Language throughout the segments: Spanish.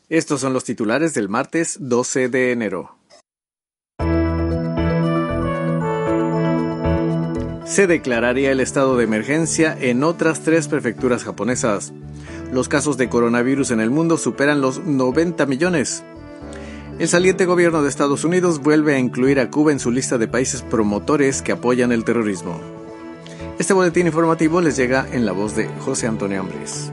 Estos son los titulares del martes 12 de enero. Se declararía el estado de emergencia en otras 3 prefecturas japonesas. Los casos de coronavirus en el mundo superan los 90 millones. El saliente gobierno de Estados Unidos vuelve a incluir a Cuba en su lista de países promotores que apoyan el terrorismo. Este boletín informativo les llega en la voz de José Antonio Ambris.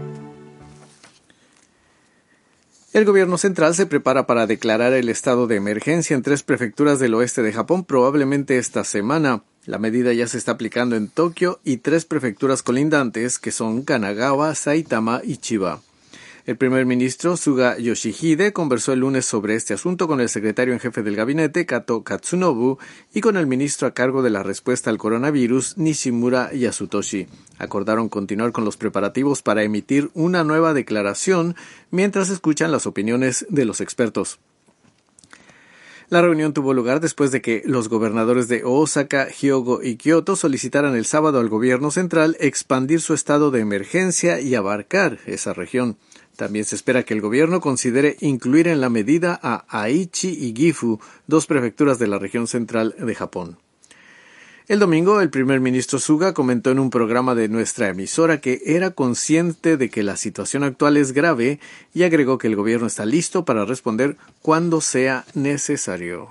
El gobierno central se prepara para declarar el estado de emergencia en 3 prefecturas del oeste de Japón probablemente esta semana. La medida ya se está aplicando en Tokio y 3 prefecturas colindantes que son Kanagawa, Saitama y Chiba. El primer ministro Suga Yoshihide conversó el lunes sobre este asunto con el secretario en jefe del gabinete, Kato Katsunobu, y con el ministro a cargo de la respuesta al coronavirus, Nishimura Yasutoshi. Acordaron continuar con los preparativos para emitir una nueva declaración mientras escuchan las opiniones de los expertos. La reunión tuvo lugar después de que los gobernadores de Osaka, Hyogo y Kyoto solicitaran el sábado al gobierno central expandir su estado de emergencia y abarcar esa región. También se espera que el gobierno considere incluir en la medida a Aichi y Gifu, 2 prefecturas de la región central de Japón. El domingo, el primer ministro Suga comentó en un programa de nuestra emisora que era consciente de que la situación actual es grave y agregó que el gobierno está listo para responder cuando sea necesario.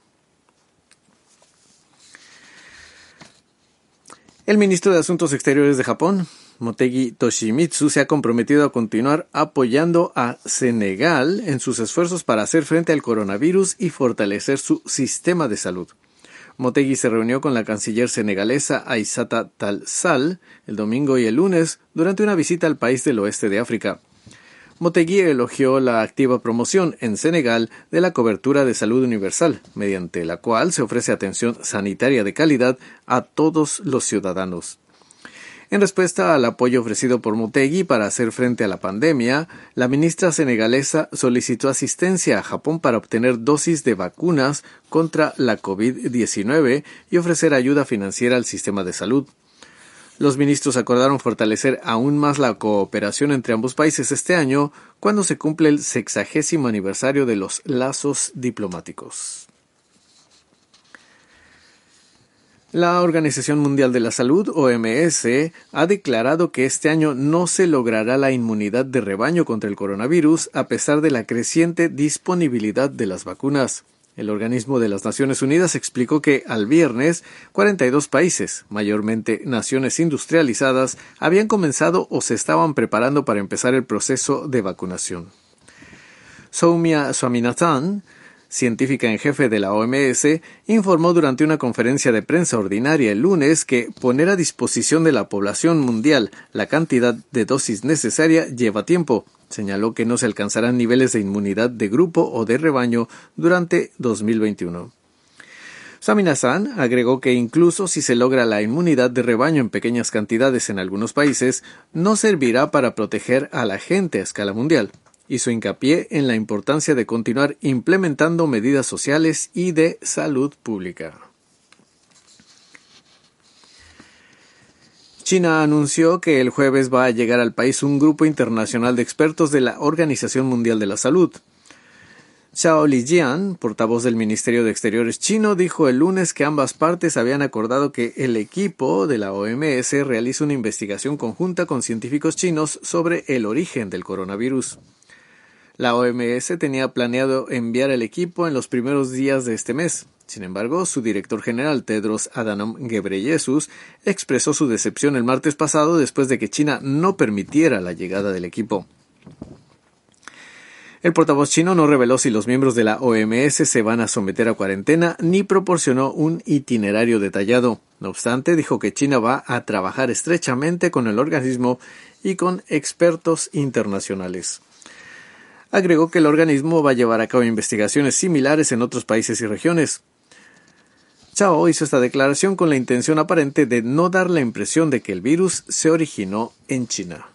El ministro de Asuntos Exteriores de Japón, Motegi Toshimitsu, se ha comprometido a continuar apoyando a Senegal en sus esfuerzos para hacer frente al coronavirus y fortalecer su sistema de salud. Motegi se reunió con la canciller senegalesa Aissata Tall Sall el domingo y el lunes durante una visita al país del oeste de África. Motegi elogió la activa promoción en Senegal de la cobertura de salud universal, mediante la cual se ofrece atención sanitaria de calidad a todos los ciudadanos. En respuesta al apoyo ofrecido por Motegi para hacer frente a la pandemia, la ministra senegalesa solicitó asistencia a Japón para obtener dosis de vacunas contra la COVID-19 y ofrecer ayuda financiera al sistema de salud. Los ministros acordaron fortalecer aún más la cooperación entre ambos países este año, cuando se cumple el 60º aniversario de los lazos diplomáticos. La Organización Mundial de la Salud, OMS, ha declarado que este año no se logrará la inmunidad de rebaño contra el coronavirus a pesar de la creciente disponibilidad de las vacunas. El organismo de las Naciones Unidas explicó que al viernes 42 países, mayormente naciones industrializadas, habían comenzado o se estaban preparando para empezar el proceso de vacunación. Soumya Swaminathan, científica en jefe de la OMS, informó durante una conferencia de prensa ordinaria el lunes que poner a disposición de la población mundial la cantidad de dosis necesaria lleva tiempo. Señaló que no se alcanzarán niveles de inmunidad de grupo o de rebaño durante 2021. Swaminathan agregó que incluso si se logra la inmunidad de rebaño en pequeñas cantidades en algunos países, no servirá para proteger a la gente a escala mundial. Hizo hincapié en la importancia de continuar implementando medidas sociales y de salud pública. China anunció que el jueves va a llegar al país un grupo internacional de expertos de la Organización Mundial de la Salud. Zhao Lijian, portavoz del Ministerio de Exteriores chino, dijo el lunes que ambas partes habían acordado que el equipo de la OMS realice una investigación conjunta con científicos chinos sobre el origen del coronavirus. La OMS tenía planeado enviar el equipo en los primeros días de este mes. Sin embargo, su director general, Tedros Adhanom Ghebreyesus, expresó su decepción el martes pasado después de que China no permitiera la llegada del equipo. El portavoz chino no reveló si los miembros de la OMS se van a someter a cuarentena ni proporcionó un itinerario detallado. No obstante, dijo que China va a trabajar estrechamente con el organismo y con expertos internacionales. Agregó que el organismo va a llevar a cabo investigaciones similares en otros países y regiones. Zhao hizo esta declaración con la intención aparente de no dar la impresión de que el virus se originó en China.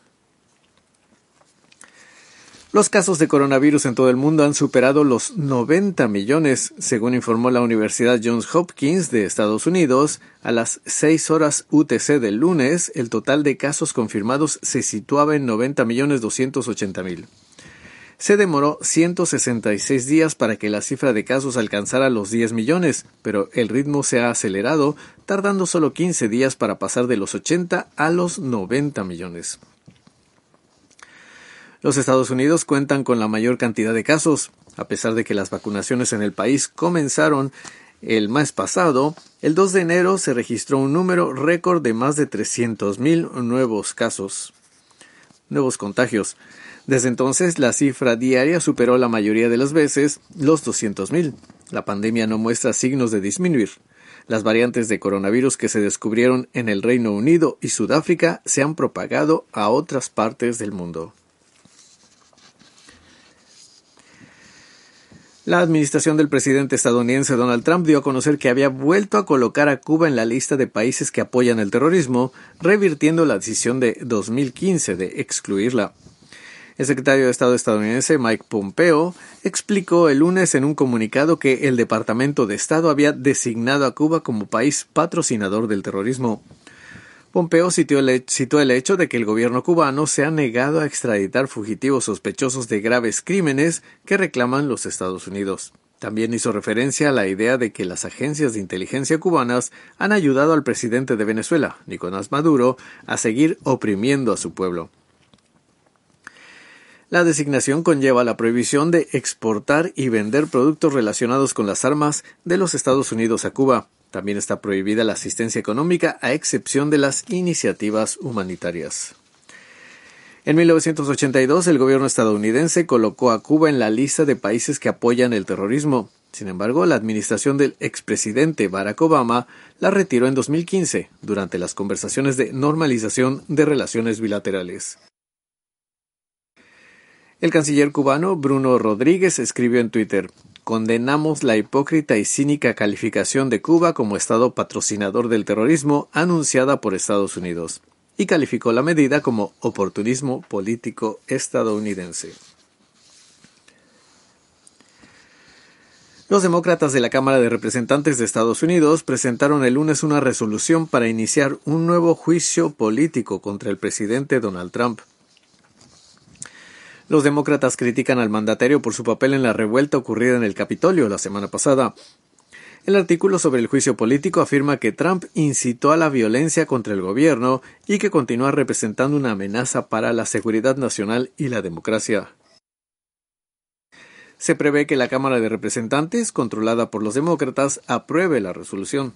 Los casos de coronavirus en todo el mundo han superado los 90 millones, según informó la Universidad Johns Hopkins de Estados Unidos. A las 6 horas UTC del lunes, el total de casos confirmados se situaba en 90.280.000. Se demoró 166 días para que la cifra de casos alcanzara los 10 millones, pero el ritmo se ha acelerado, tardando solo 15 días para pasar de los 80 a los 90 millones. Los Estados Unidos cuentan con la mayor cantidad de casos. A pesar de que las vacunaciones en el país comenzaron el mes pasado, el 2 de enero se registró un número récord de más de 300,000 nuevos contagios. Desde entonces, la cifra diaria superó la mayoría de las veces los 200,000. La pandemia no muestra signos de disminuir. Las variantes de coronavirus que se descubrieron en el Reino Unido y Sudáfrica se han propagado a otras partes del mundo. La administración del presidente estadounidense Donald Trump dio a conocer que había vuelto a colocar a Cuba en la lista de países que apoyan el terrorismo, revirtiendo la decisión de 2015 de excluirla. El secretario de Estado estadounidense Mike Pompeo explicó el lunes en un comunicado que el Departamento de Estado había designado a Cuba como país patrocinador del terrorismo. Pompeo citó el hecho de que el gobierno cubano se ha negado a extraditar fugitivos sospechosos de graves crímenes que reclaman los Estados Unidos. También hizo referencia a la idea de que las agencias de inteligencia cubanas han ayudado al presidente de Venezuela, Nicolás Maduro, a seguir oprimiendo a su pueblo. La designación conlleva la prohibición de exportar y vender productos relacionados con las armas de los Estados Unidos a Cuba. También está prohibida la asistencia económica a excepción de las iniciativas humanitarias. En 1982, el gobierno estadounidense colocó a Cuba en la lista de países que apoyan el terrorismo. Sin embargo, la administración del expresidente Barack Obama la retiró en 2015, durante las conversaciones de normalización de relaciones bilaterales. El canciller cubano Bruno Rodríguez escribió en Twitter: «Condenamos la hipócrita y cínica calificación de Cuba como Estado patrocinador del terrorismo anunciada por Estados Unidos», y calificó la medida como oportunismo político estadounidense. Los demócratas de la Cámara de Representantes de Estados Unidos presentaron el lunes una resolución para iniciar un nuevo juicio político contra el presidente Donald Trump. Los demócratas critican al mandatario por su papel en la revuelta ocurrida en el Capitolio la semana pasada. El artículo sobre el juicio político afirma que Trump incitó a la violencia contra el gobierno y que continúa representando una amenaza para la seguridad nacional y la democracia. Se prevé que la Cámara de Representantes, controlada por los demócratas, apruebe la resolución.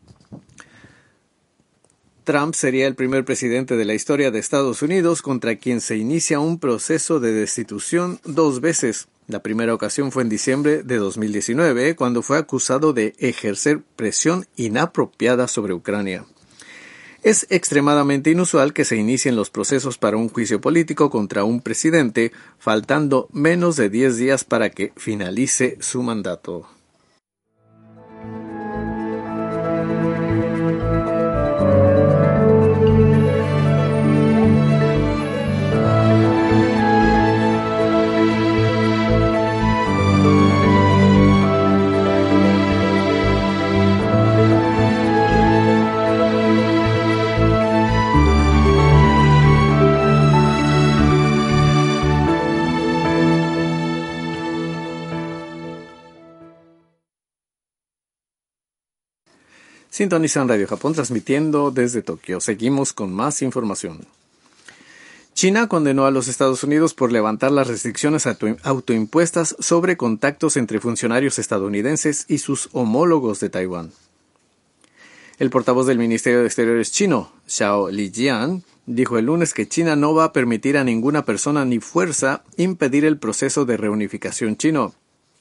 Trump sería el primer presidente de la historia de Estados Unidos contra quien se inicia un proceso de destitución 2 veces. La primera ocasión fue en diciembre de 2019, cuando fue acusado de ejercer presión inapropiada sobre Ucrania. Es extremadamente inusual que se inicien los procesos para un juicio político contra un presidente, faltando menos de 10 días para que finalice su mandato. Sintonizan Radio Japón transmitiendo desde Tokio. Seguimos con más información. China condenó a los Estados Unidos por levantar las restricciones autoimpuestas sobre contactos entre funcionarios estadounidenses y sus homólogos de Taiwán. El portavoz del Ministerio de Exteriores chino, Zhao Lijian, dijo el lunes que China no va a permitir a ninguna persona ni fuerza impedir el proceso de reunificación chino.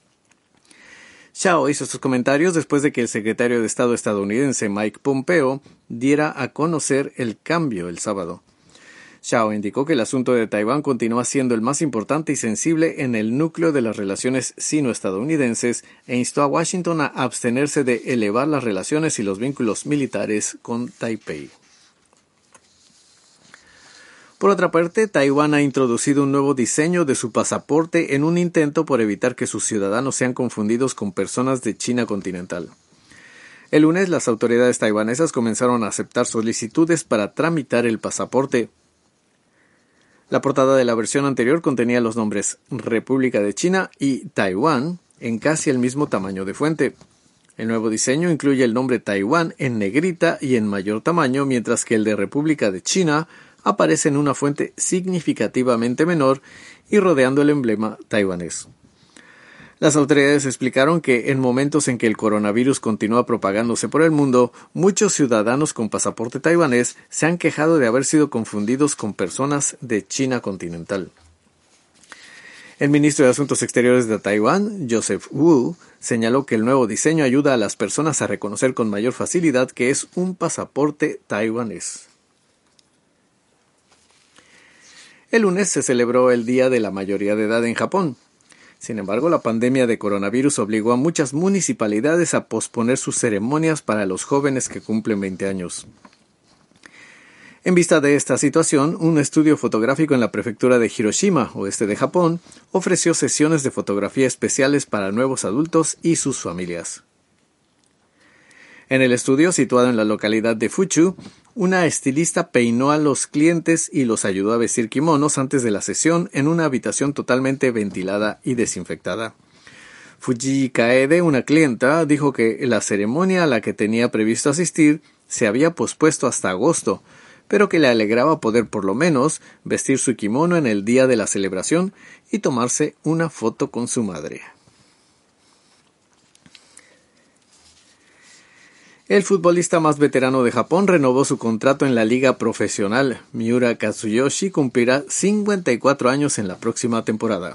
Zhao hizo estos comentarios después de que el secretario de Estado estadounidense Mike Pompeo diera a conocer el cambio el sábado. Zhao indicó que el asunto de Taiwán continúa siendo el más importante y sensible en el núcleo de las relaciones sino-estadounidenses e instó a Washington a abstenerse de elevar las relaciones y los vínculos militares con Taipei. Por otra parte, Taiwán ha introducido un nuevo diseño de su pasaporte en un intento por evitar que sus ciudadanos sean confundidos con personas de China continental. El lunes, las autoridades taiwanesas comenzaron a aceptar solicitudes para tramitar el pasaporte. La portada de la versión anterior contenía los nombres República de China y Taiwán en casi el mismo tamaño de fuente. El nuevo diseño incluye el nombre Taiwán en negrita y en mayor tamaño, mientras que el de República de China aparece en una fuente significativamente menor y rodeando el emblema taiwanés. Las autoridades explicaron que en momentos en que el coronavirus continúa propagándose por el mundo, muchos ciudadanos con pasaporte taiwanés se han quejado de haber sido confundidos con personas de China continental. El ministro de Asuntos Exteriores de Taiwán, Joseph Wu, señaló que el nuevo diseño ayuda a las personas a reconocer con mayor facilidad que es un pasaporte taiwanés. El lunes se celebró el Día de la Mayoría de Edad en Japón. Sin embargo, la pandemia de coronavirus obligó a muchas municipalidades a posponer sus ceremonias para los jóvenes que cumplen 20 años. En vista de esta situación, un estudio fotográfico en la prefectura de Hiroshima, oeste de Japón, ofreció sesiones de fotografía especiales para nuevos adultos y sus familias. En el estudio, situado en la localidad de Fuchu, una estilista peinó a los clientes y los ayudó a vestir kimonos antes de la sesión en una habitación totalmente ventilada y desinfectada. Fuji Kaede, una clienta, dijo que la ceremonia a la que tenía previsto asistir se había pospuesto hasta agosto, pero que le alegraba poder por lo menos vestir su kimono en el día de la celebración y tomarse una foto con su madre. El futbolista más veterano de Japón renovó su contrato en la liga profesional. Miura Kazuyoshi cumplirá 54 años en la próxima temporada.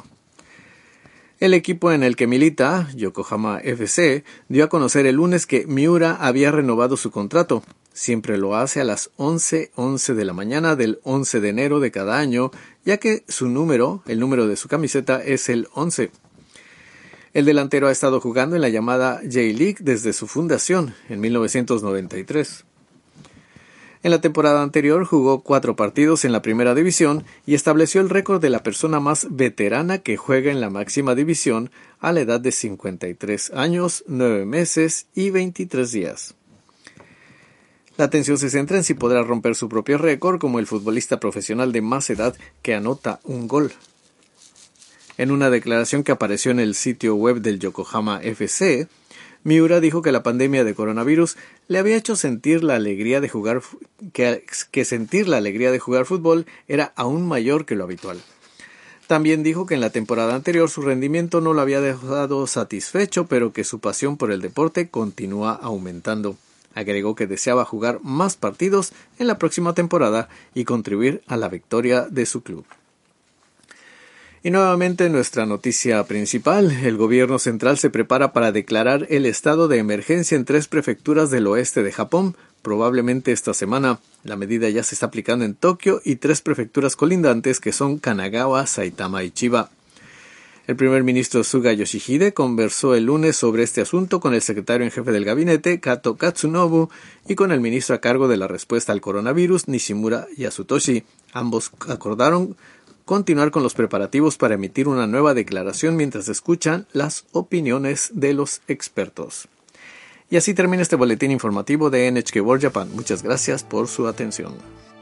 El equipo en el que milita, Yokohama FC, dio a conocer el lunes que Miura había renovado su contrato. Siempre lo hace a las 11:11 de la mañana del 11 de enero de cada año, ya que el número de su camiseta es el 11. El delantero ha estado jugando en la llamada J-League desde su fundación, en 1993. En la temporada anterior jugó 4 partidos en la primera división y estableció el récord de la persona más veterana que juega en la máxima división a la edad de 53 años, 9 meses y 23 días. La atención se centra en si podrá romper su propio récord como el futbolista profesional de más edad que anota un gol. En una declaración que apareció en el sitio web del Yokohama FC, Miura dijo que la pandemia de coronavirus le había hecho sentir la alegría de jugar sentir la alegría de jugar fútbol era aún mayor que lo habitual. También dijo que en la temporada anterior su rendimiento no lo había dejado satisfecho, pero que su pasión por el deporte continúa aumentando. Agregó que deseaba jugar más partidos en la próxima temporada y contribuir a la victoria de su club. Y nuevamente nuestra noticia principal, el gobierno central se prepara para declarar el estado de emergencia en 3 prefecturas del oeste de Japón, probablemente esta semana. La medida ya se está aplicando en Tokio y 3 prefecturas colindantes que son Kanagawa, Saitama y Chiba. El primer ministro Suga Yoshihide conversó el lunes sobre este asunto con el secretario en jefe del gabinete, Kato Katsunobu, y con el ministro a cargo de la respuesta al coronavirus, Nishimura Yasutoshi. Ambos acordaron continuar con los preparativos para emitir una nueva declaración mientras escuchan las opiniones de los expertos. Y así termina este boletín informativo de NHK World Japan. Muchas gracias por su atención.